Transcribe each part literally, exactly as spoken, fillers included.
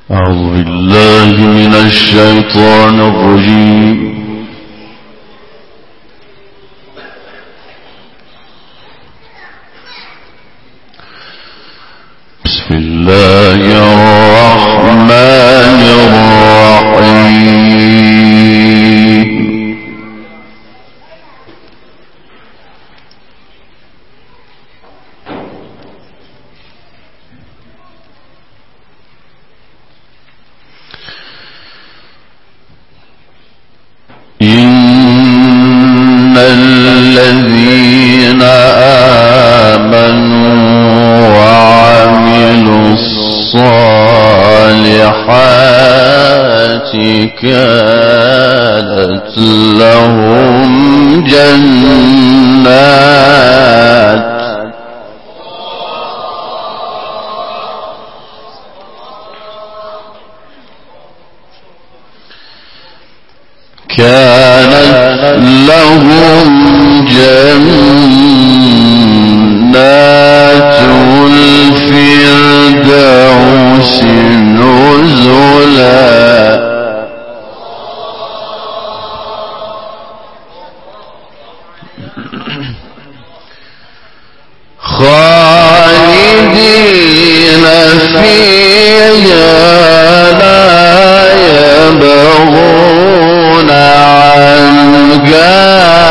أعوذ بالله من الشيطان الرجيم. بسم الله الرحمن الرحيم. إن الذين آمنوا وعملوا الصالحات كانت لهم جنات كانت لهم جنات الفردوس نزلا خالدين فيها لا يبغون عنها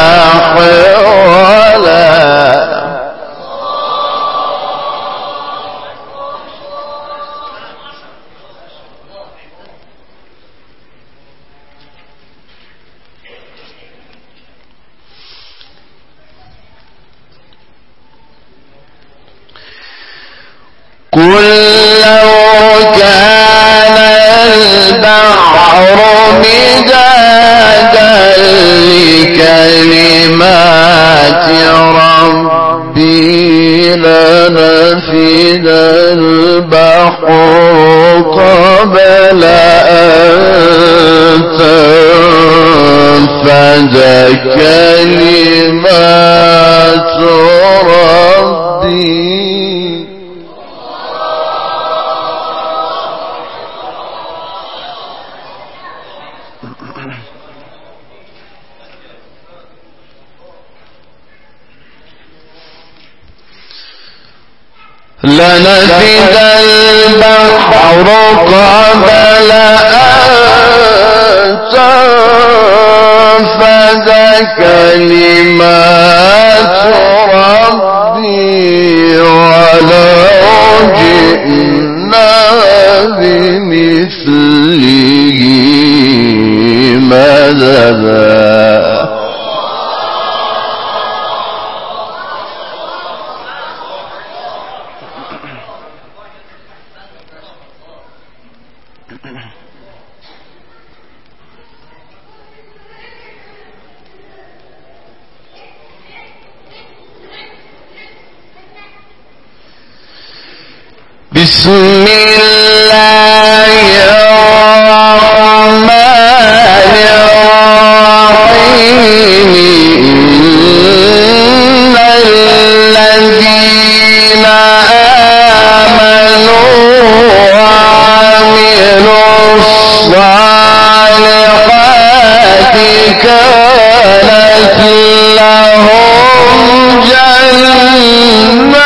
حولا قل لو كان البحر مدادا لكلمات ربي لنفد البحر قبل أن تنفد كلمات ربي لنفد البحر قبل أن تنفد كلمات ربي ولو جئنا بمثله مددا بسم الله الرحمن الرحيم. إن الذين آمنوا وعملوا الصالحات كانت لهم جنات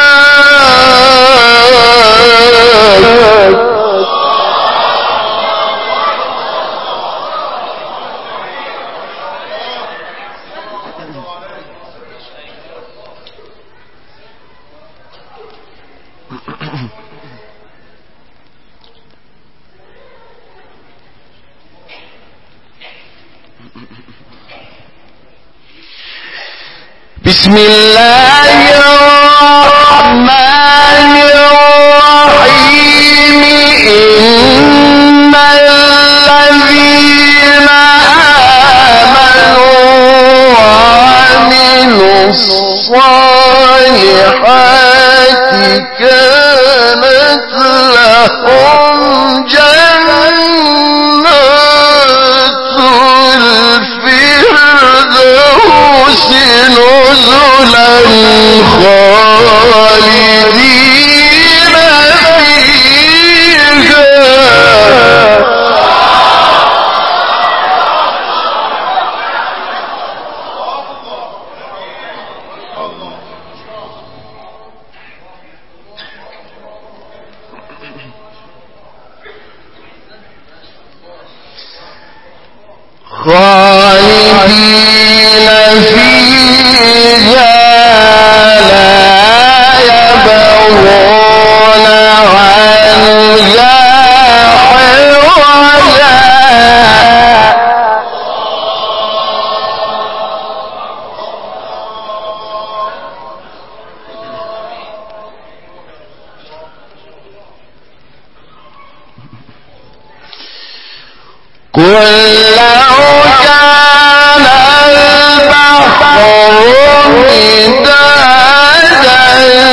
بسم الله الرحمن الرحيم. إن الذين آمنوا وعملوا الصالحات كانت لهم جنات الفردوس نزلا خالدين فيها لا يبغون عنها حولا قل لو كان البحر مدادا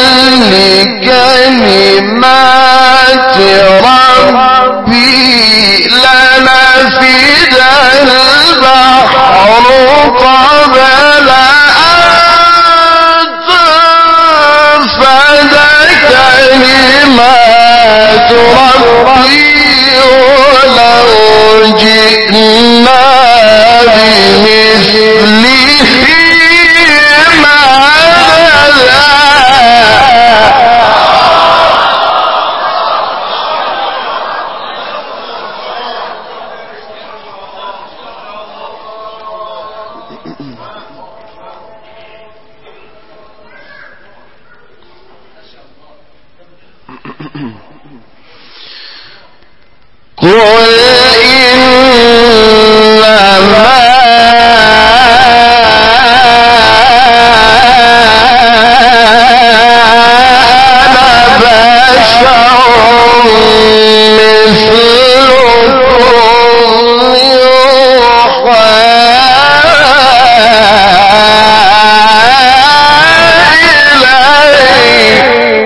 لكلمات ربي لنفد البحر قبل أن تنفد كلمات ربي ولو جئنا بمثله مددا قل إنما أنا بشر مثلكم يوحى إلي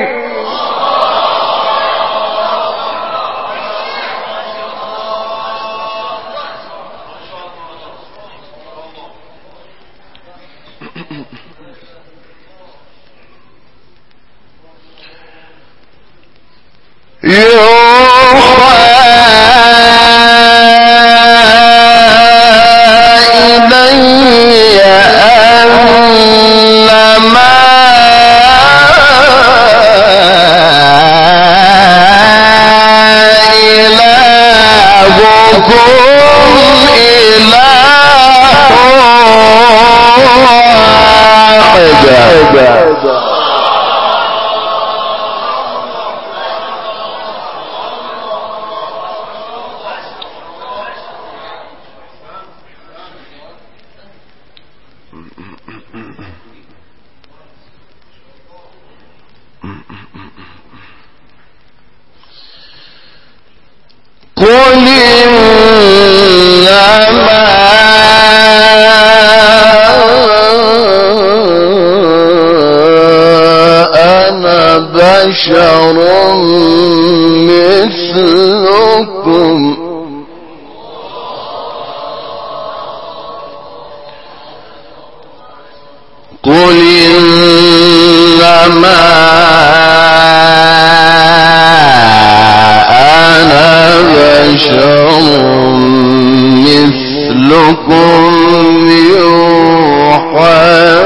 يوحى إلي أنما إلهكم إله واحد قل إنما أنا بشر مثلكم قل إنما أنا بشر مثلكم يوحى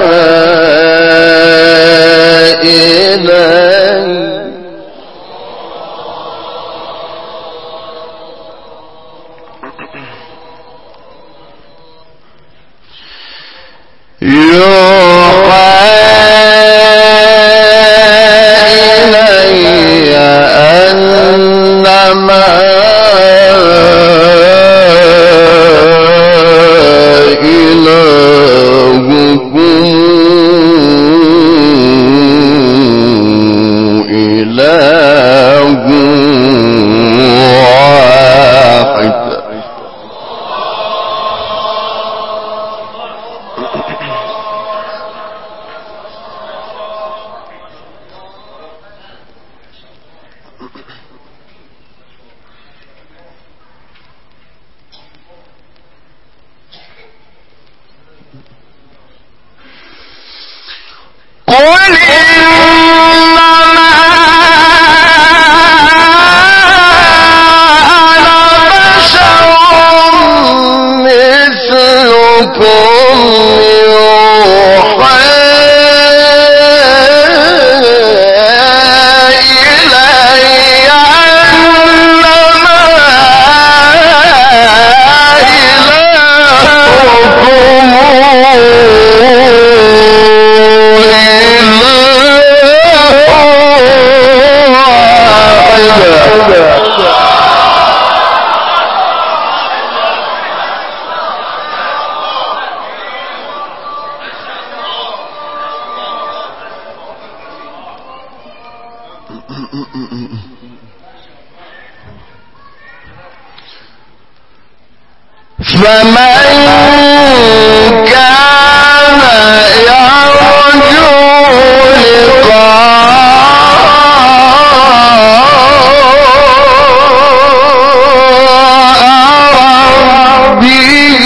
إلي يوحى إلي أنما إلهكم إله واحد قل إنما أنا بشر مثلكم يوحى إلي أنما إلهكم فمن كان يرجو لقاء ربه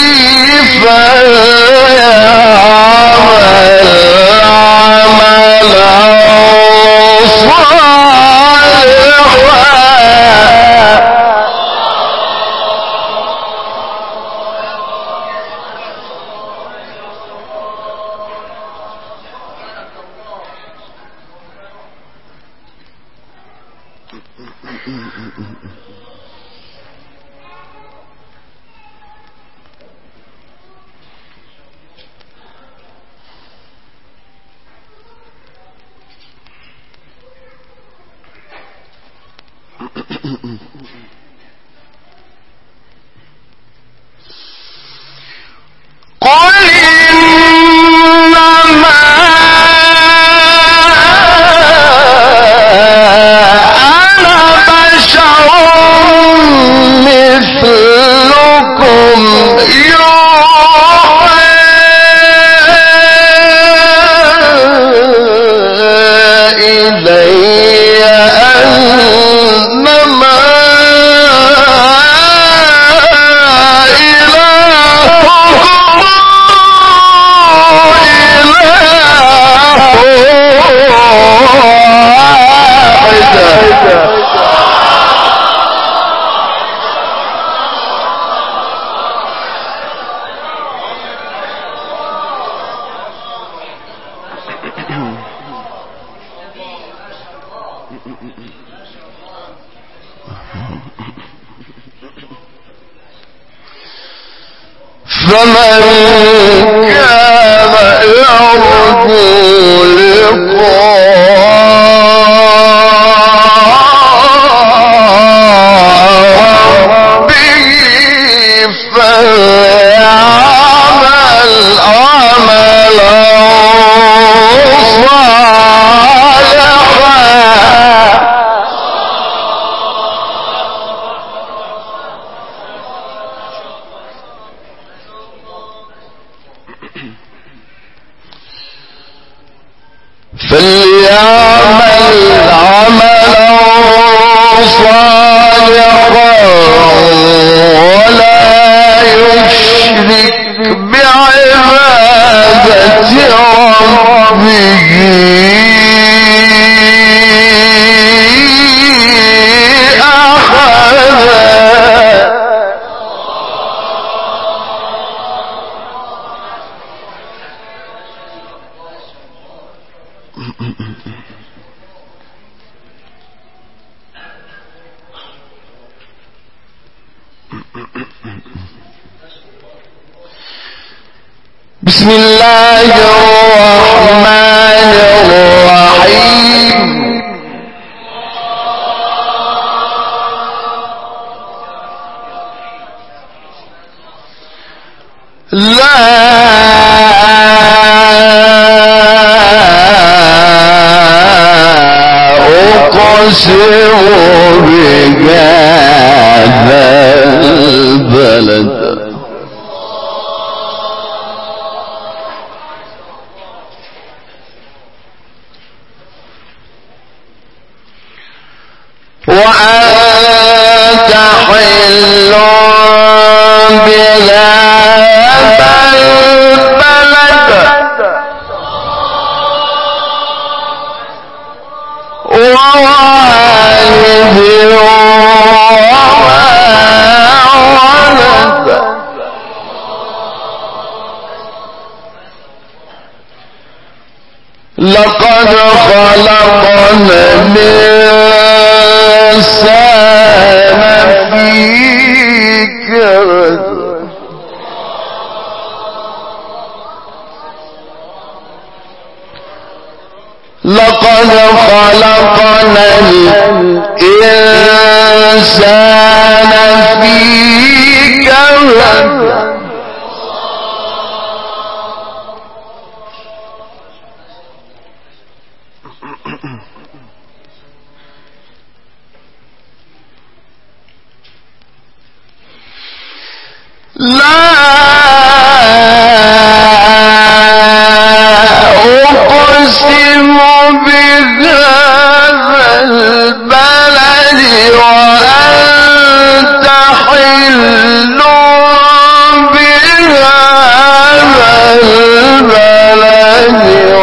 فليعمل عملا صالحا. قل إنما أنا بشر مثلكم يوحى إلي أنما فمن كان يرجو لقاء ربه فليعمل عملا صالحا. فليعمل عملا صالحا ولا يشرك بعبادة ربه أحدا. بسم الله الرحمن الرحيم. لا أقسم بهذا البلد وأنت حل بهذا البلد ووالد ولقد خلقنا الإنسان في كبد لا أقسم بهذا البلد وأنت حل بهذا البلد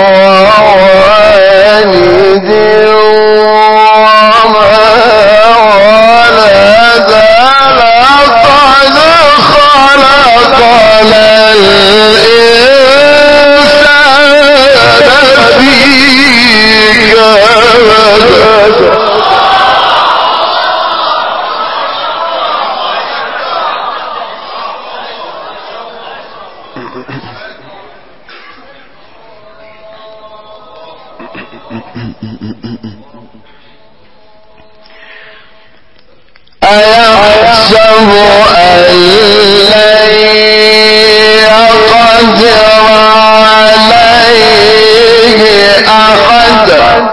ووالد وما ولد لقد خلقنا الإنسان في كبد أيحسب أن لن يقدر عليه أحد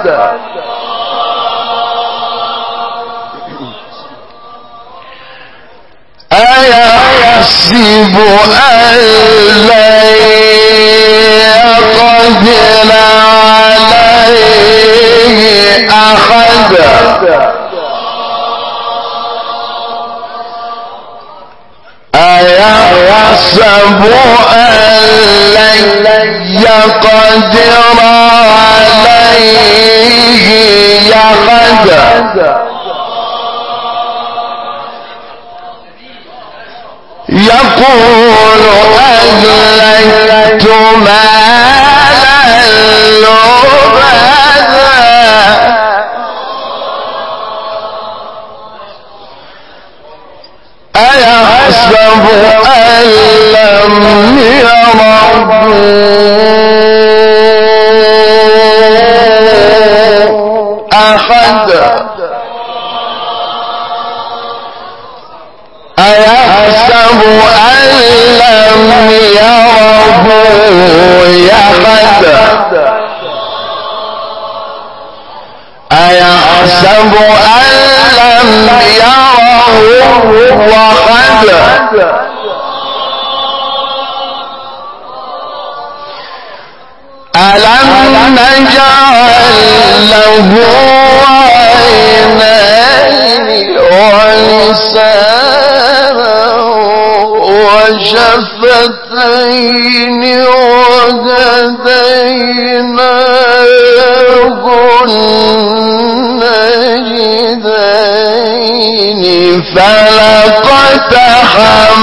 أيحسب أن لن يقدر عليه أحد أيحسب أن لن يقدر عليه أحد يقول أهلكت مالا لبدا أيحسب أن لم يره أحد أيحسب أن لم يره أحد أيحسب أن لم يره أحد ألم نجعل له عينين ولسانا وشفتين وهديناه النجدين فلقتحم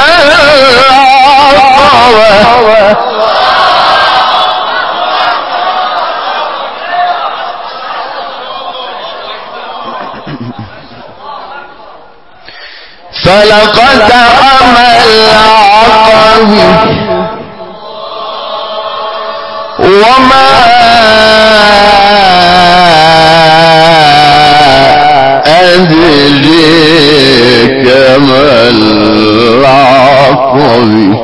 العقبة فلقتحم العقبة وما أدريك ما العقبة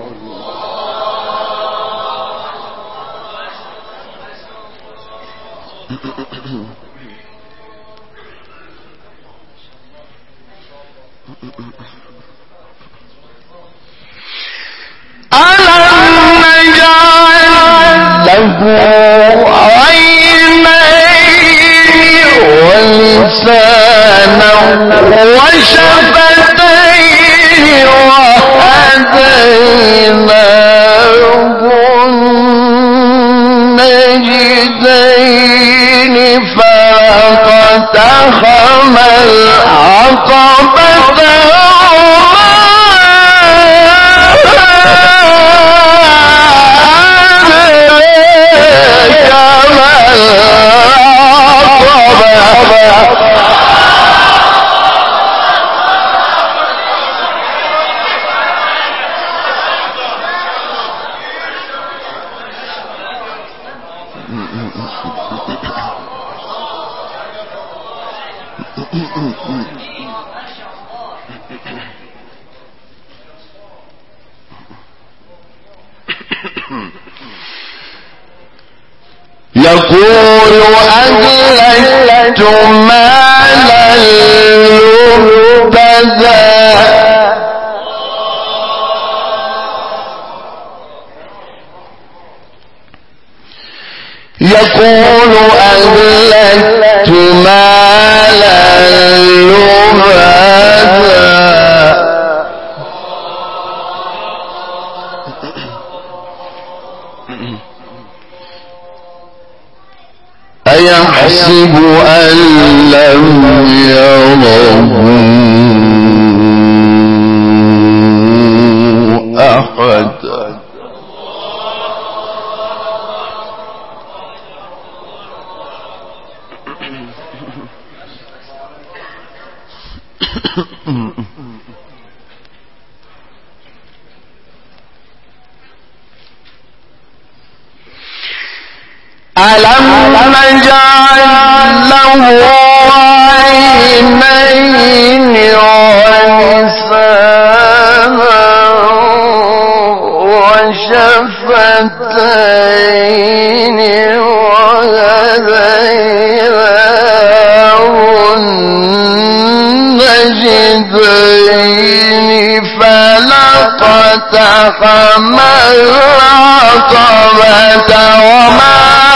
ألم نجعل له عينين ولسانا وشفتين وهديناه النجدين فلقتحم العقبة يقول أهلكت مالا لبدا يقول أهلكت مالا لبدا أيحسب أن لم يره أحد ألم نجعل له عينين ولسانا وشفتين وهديناه النجدين فلقتحم العقبة وما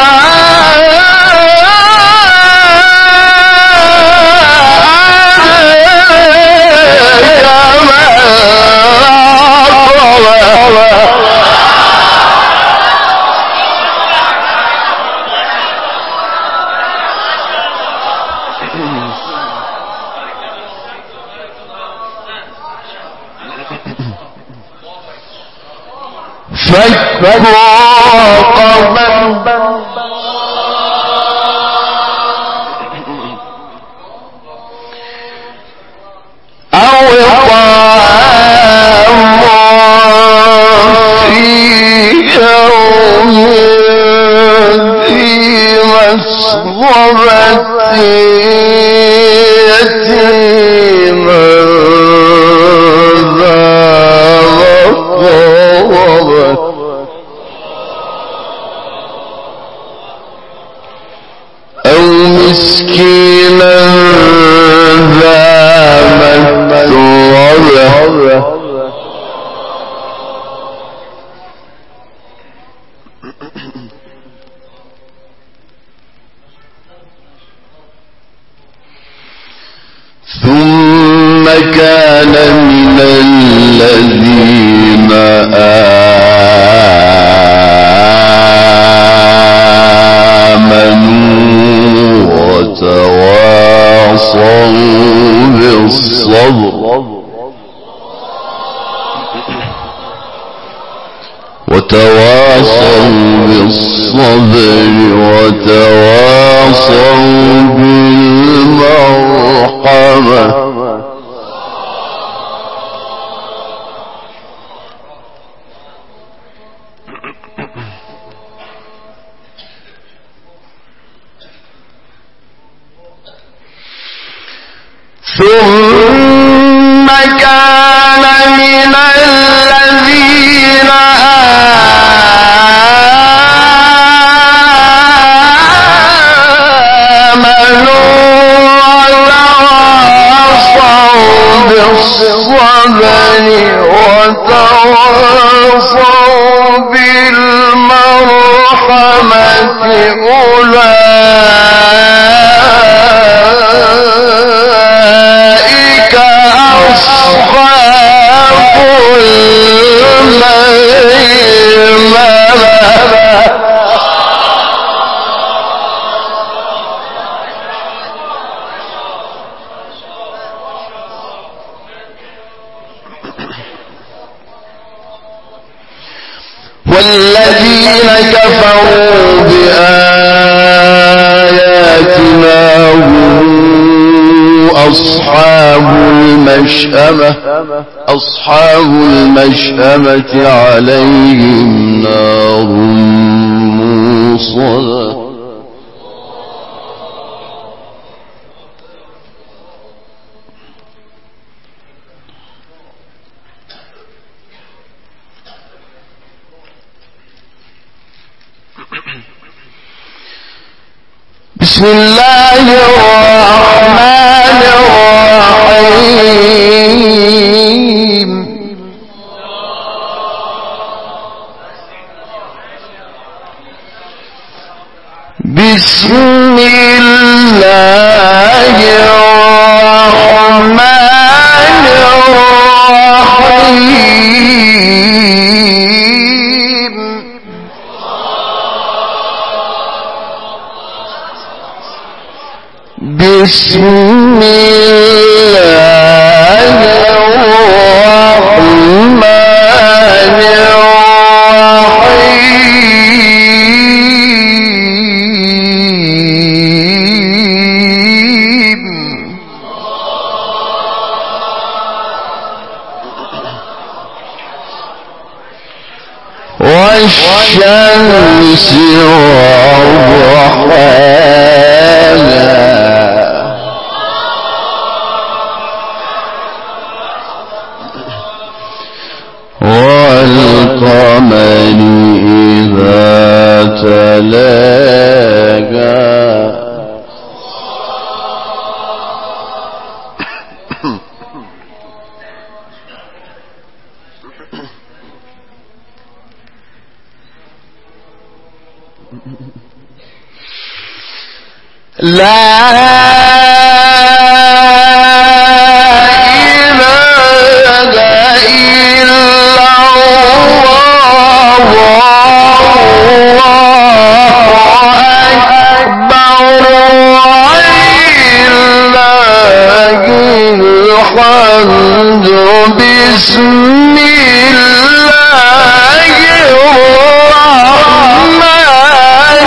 فك رقبة أو إطعام في يوم ذي مسغبة يتيما ذا مقربة أو مسكينا ذا متربة ثم كان من الذين آمنوا وتواصوا بالصبر وتواصوا بالصبر وتواصوا بالمرحمة ثم كان من الذين آمنوا وتواصوا بالصبر وتواصوا بالمرحمة أولئك أصحاب الميمنة والذين كفروا بآياتنا هم أصحاب المشأمة أصحاب المشأمة عليهم نار موصدة بسم الله الرحمن الرحيم بسم الله الرحمن الرحيم بسم الله الرحمن الرحيم والشمس وضحاها والقمر إذا تلاقى لا بسم الله الرحمن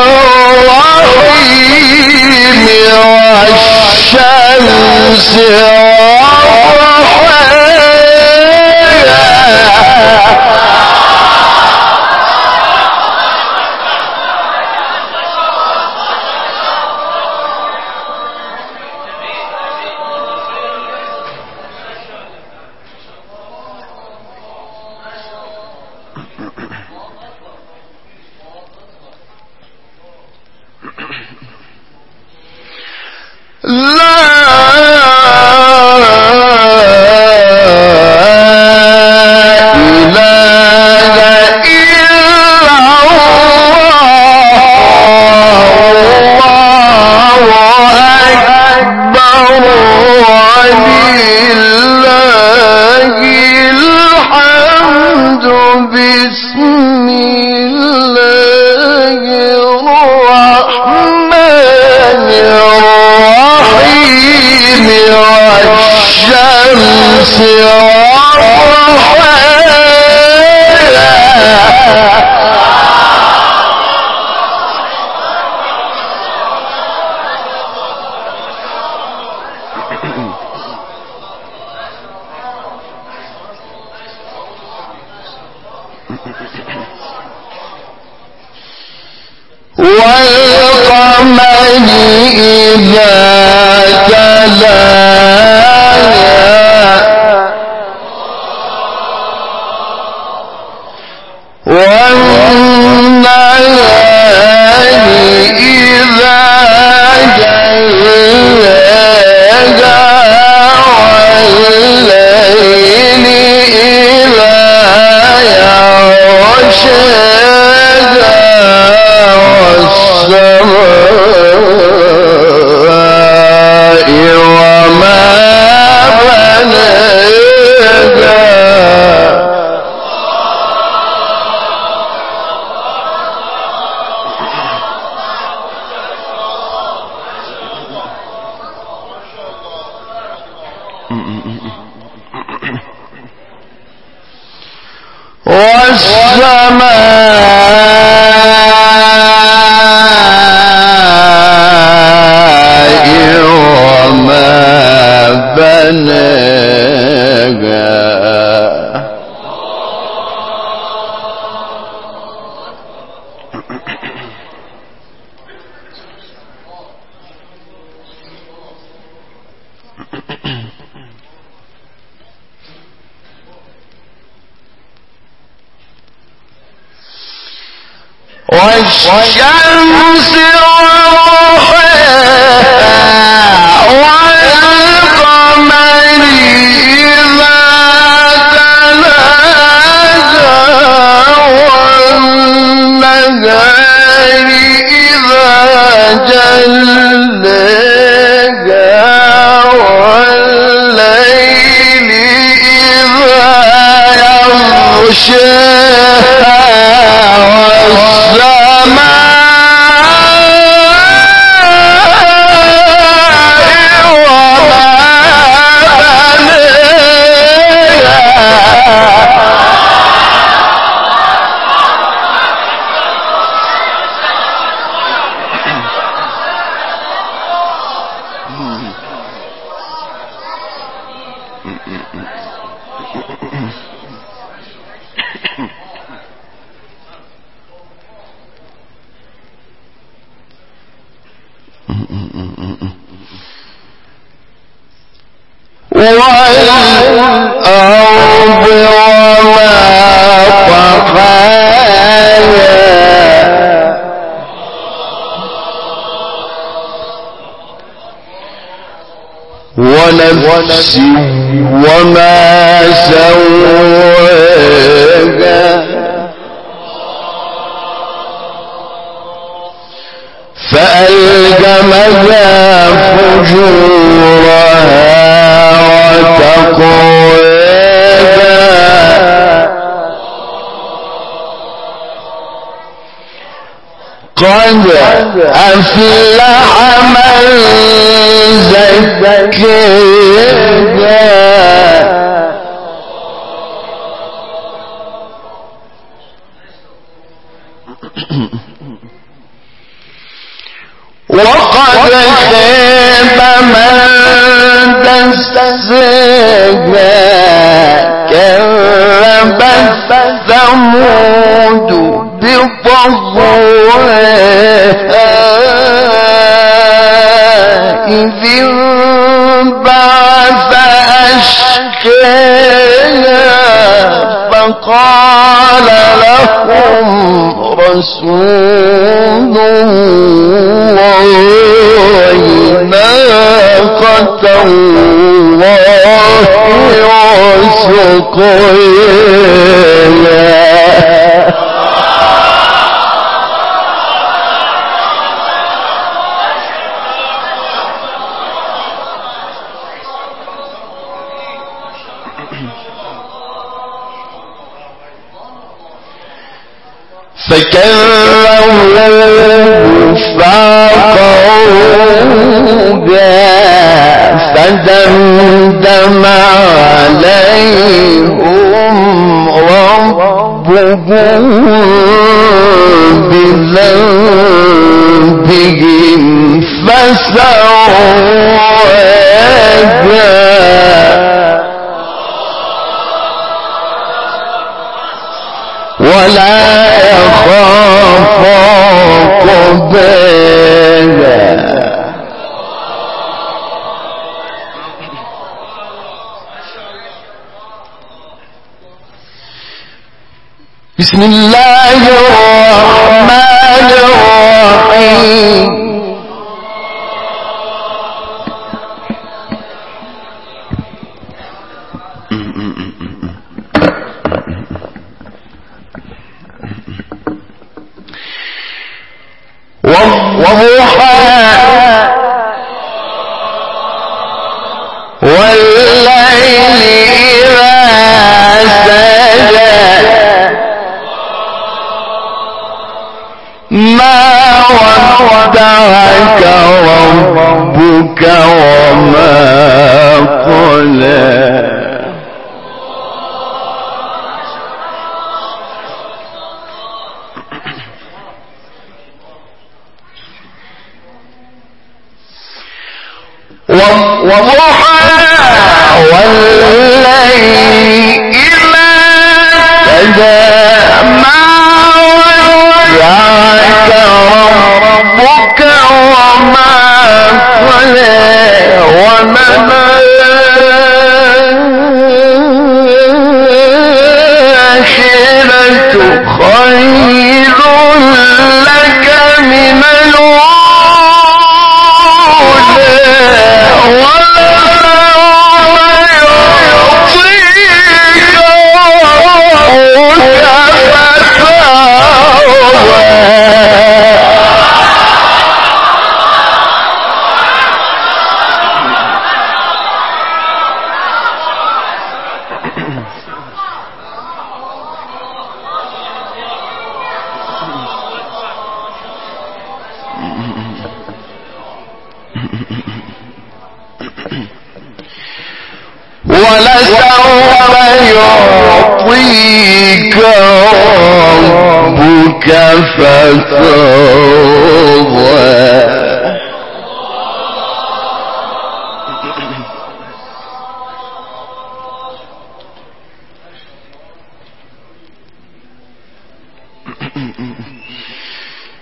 الرحيم والشمس والقمر إذا تلاها والنهار إذا جلاها والليل إذا يغشاها والسماء وما بناها والسماء وما بناها والشمس والضحاها والأرض وما طحاها ونفس وما سواها فألهمها فجورها وتقواها قد أفلح من زكاها وقد خاب من دساها كذبت ثمود بطغواها إذ انبعث أشقاها فقال لهم رسول الله ناقة الله وسقياها فكذبوه فعقروها فدمدم عليهم ربهم بذنبهم فسواها ولا يخاف عقباها بسم الله الرحمن الرحيم والضحى والليل إذا سجى ما ودعك ربك وما قلى والضحى والليل إذا سجى ما ودعك ربك وما قلى والآخرة خير لك من ولسوف يعطيك ربك فترضى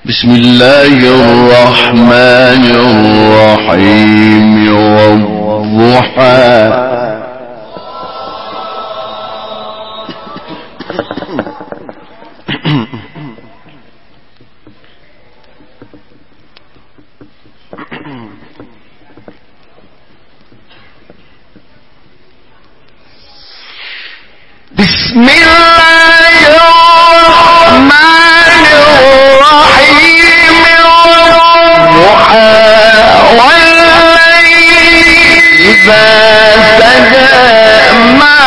بسم الله الرحمن الرحيم والضحى بسم الله الرحمن الرحيم والضحى والليل إذا سجى ما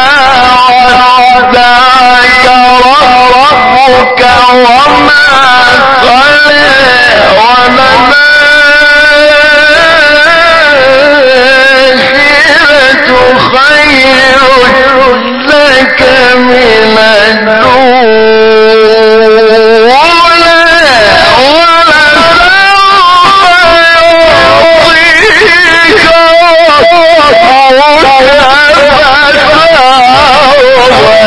ودعك ربك وما قلى وللآخرة خير لك من الأولى ولسوف يعطيك ربك فترضى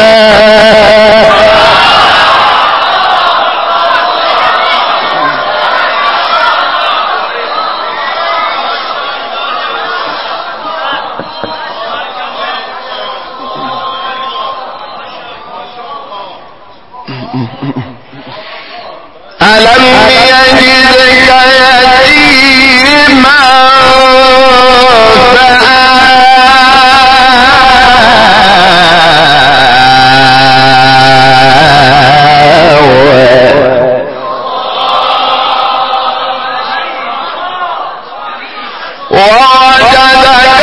ألم يجدك يتيما فآوى ووجدك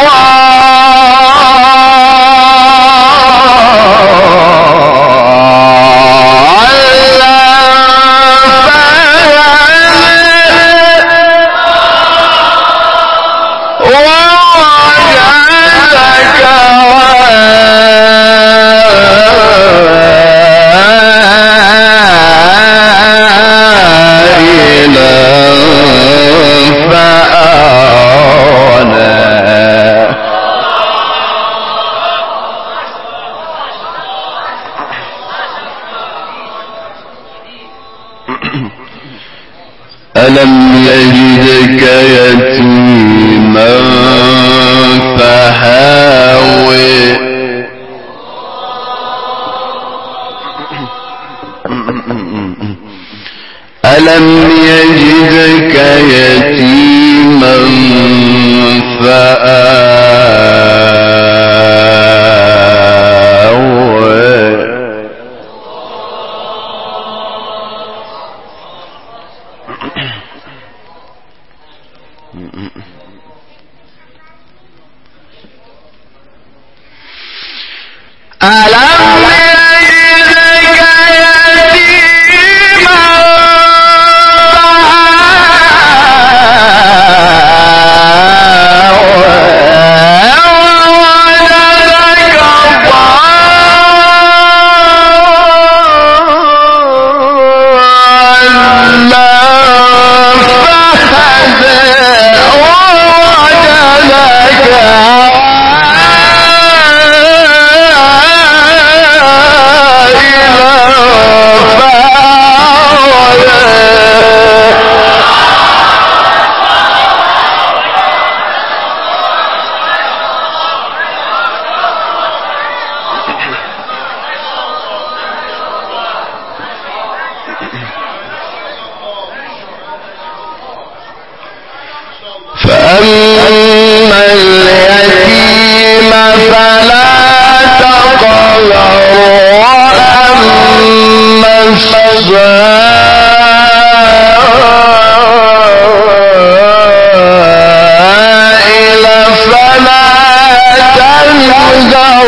ألم يجدك يتيما فهاوي ألم يجدك يتيما فآوي ألم يجدك يتيما فأما اليتيم فلا تقهر وأما السائل فلا تنهر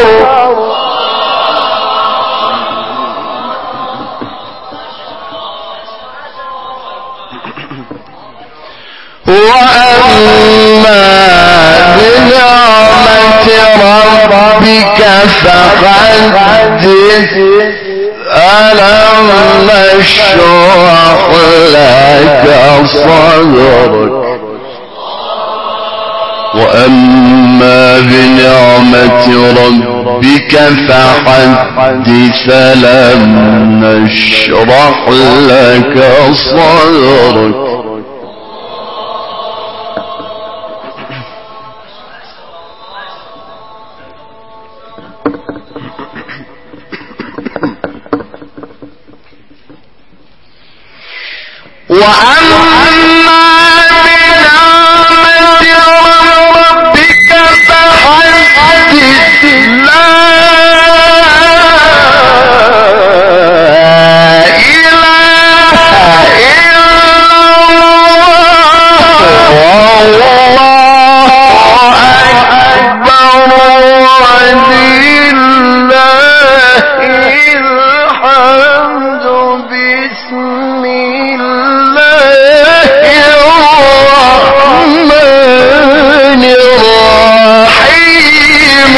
وأما بنعمة ربك فحدث ألم نشرح لك صدرك وأما بنعمة ربك ربك فحدث لم نشرح لك صدرك وأما بنعمة ربك فحدث لا إله إلا الله والله أكبر ولله الحمد بسم الله الرحمن الرحيم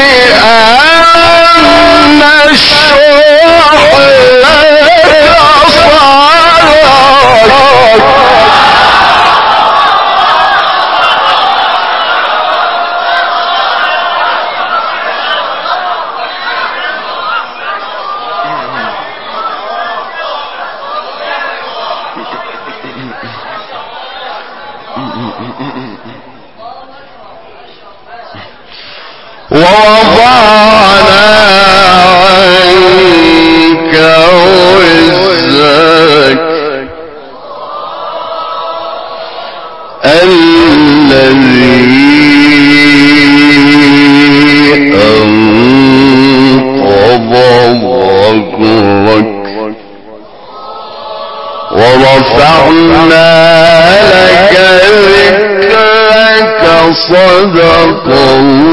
ألم نشرح لك صدرك ووضعنا عنك وزرك الذي أنقض ظهرك ورفعنا لك ذكرك صدق الله